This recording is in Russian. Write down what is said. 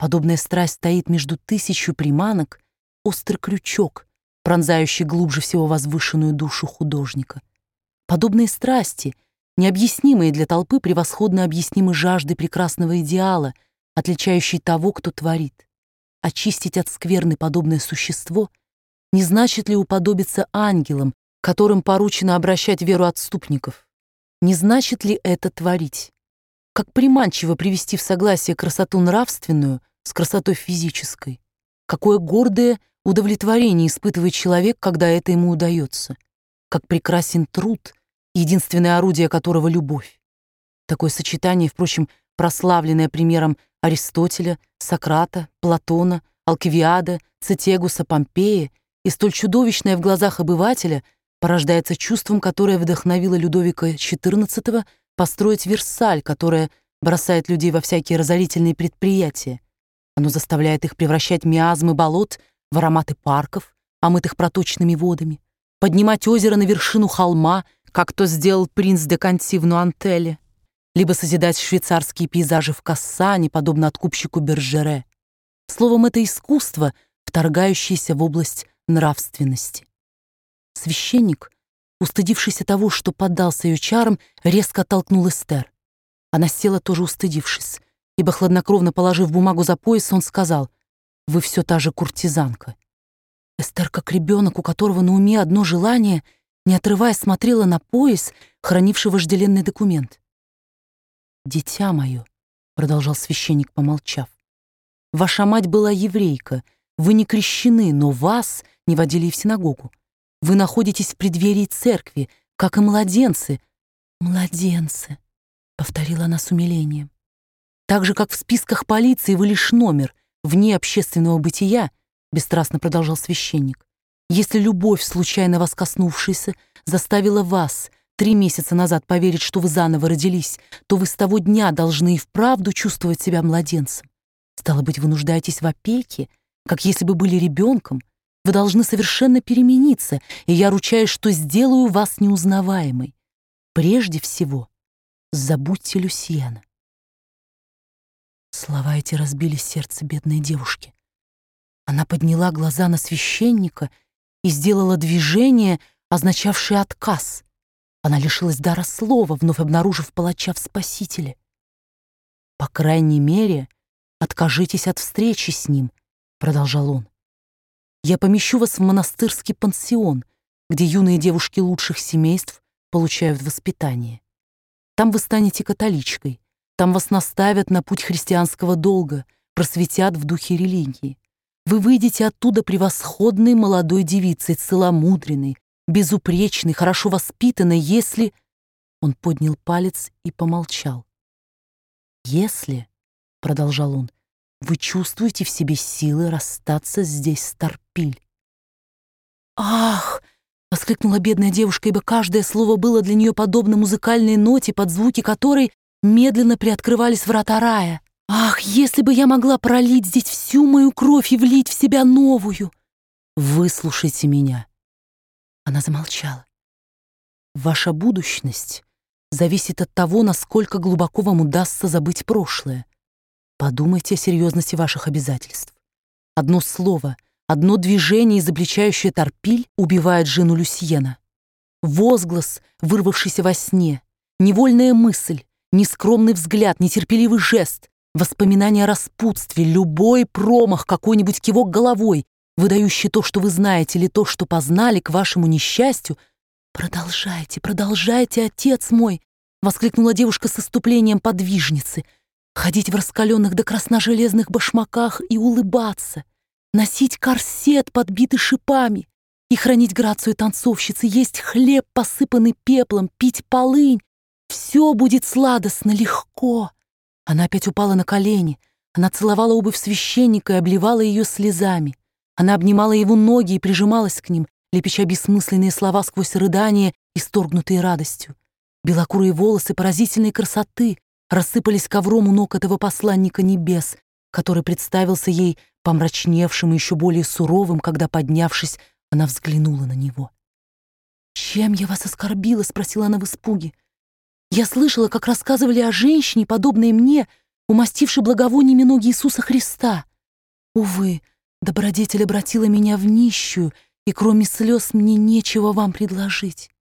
Подобная страсть стоит между тысячу приманок, острый крючок, пронзающий глубже всего возвышенную душу художника. Подобные страсти, необъяснимые для толпы, превосходно объяснимы жаждой прекрасного идеала, отличающей того, кто творит. Очистить от скверны подобное существо не значит ли уподобиться ангелам, которым поручено обращать веру отступников? Не значит ли это творить? Как приманчиво привести в согласие красоту нравственную с красотой физической. Какое гордое удовлетворение испытывает человек, когда это ему удается. Как прекрасен труд, единственное орудие которого — любовь. Такое сочетание, впрочем, прославленное примером Аристотеля, Сократа, Платона, Алкивиада, Цитегуса, Помпея, и столь чудовищное в глазах обывателя, порождается чувством, которое вдохновило Людовика XIV построить Версаль, которое бросает людей во всякие разорительные предприятия. Оно заставляет их превращать миазмы болот в ароматы парков, омытых проточными водами, поднимать озеро на вершину холма, как то сделал принц де Конти в Нуантеле, либо созидать швейцарские пейзажи в Кассане, подобно откупщику Бержере. Словом, это искусство, вторгающееся в область нравственности. Священник, устыдившийся того, что поддался ее чарам, резко оттолкнул Эстер. Она села, тоже устыдившись, ибо, хладнокровно положив бумагу за пояс, он сказал: «Вы все та же куртизанка». Эстер, как ребенок, у которого на уме одно желание, не отрываясь, смотрела на пояс, хранивший вожделенный документ. «Дитя мое», — продолжал священник, помолчав, — «ваша мать была еврейка, вы не крещены, но вас не водили и в синагогу. Вы находитесь в преддверии церкви, как и младенцы». «Младенцы», — повторила она с умилением. «Так же, как в списках полиции вы лишь номер, вне общественного бытия», — бесстрастно продолжал священник. «Если любовь, случайно вас коснувшаяся, заставила вас 3 месяца назад поверить, что вы заново родились, то вы с того дня должны и вправду чувствовать себя младенцем. Стало быть, вы нуждаетесь в опеке, как если бы были ребенком. Вы должны совершенно перемениться, и я ручаюсь, что сделаю вас неузнаваемой. Прежде всего, забудьте Люсьена». Слова эти разбили сердце бедной девушки. Она подняла глаза на священника и сделала движение, означавшее отказ. Она лишилась дара слова, вновь обнаружив палача в Спасителе. «По крайней мере, откажитесь от встречи с ним», — продолжал он. «Я помещу вас в монастырский пансион, где юные девушки лучших семейств получают воспитание. Там вы станете католичкой, там вас наставят на путь христианского долга, просветят в духе религии. Вы выйдете оттуда превосходной молодой девицей, целомудренной, безупречной, хорошо воспитанной, если...» Он поднял палец и помолчал. «Если, — продолжал он, — вы чувствуете в себе силы расстаться здесь с Торпиль». «Ах!» — воскликнула бедная девушка, ибо каждое слово было для нее подобно музыкальной ноте, под звуки которой медленно приоткрывались врата рая. «Ах, если бы я могла пролить здесь всю мою кровь и влить в себя новую!» «Выслушайте меня». Она замолчала. «Ваша будущность зависит от того, насколько глубоко вам удастся забыть прошлое. Подумайте о серьезности ваших обязательств. Одно слово, одно движение, изобличающее Торпиль, убивает жену Люсьена. Возглас, вырвавшийся во сне, невольная мысль, нескромный взгляд, нетерпеливый жест, воспоминания о распутстве, любой промах, какой-нибудь кивок головой, выдающий то, что вы знаете, или то, что познали, к вашему несчастью. «Продолжайте, продолжайте, отец мой!» — воскликнула девушка с исступлением подвижницы. «Ходить в раскаленных до красна железных башмаках и улыбаться, носить корсет, подбитый шипами, и хранить грацию танцовщицы, есть хлеб, посыпанный пеплом, пить полынь. Все будет сладостно, легко». Она опять упала на колени. Она целовала обувь священника и обливала ее слезами. Она обнимала его ноги и прижималась к ним, лепеча бессмысленные слова сквозь рыдания, исторгнутые радостью. Белокурые волосы поразительной красоты рассыпались ковром у ног этого посланника небес, который представился ей помрачневшим и еще более суровым, когда, поднявшись, она взглянула на него. «Чем я вас оскорбила?» — спросила она в испуге. «Я слышала, как рассказывали о женщине, подобной мне, умастивший благовониями ноги Иисуса Христа. Увы, добродетель обратила меня в нищую, и кроме слез мне нечего вам предложить.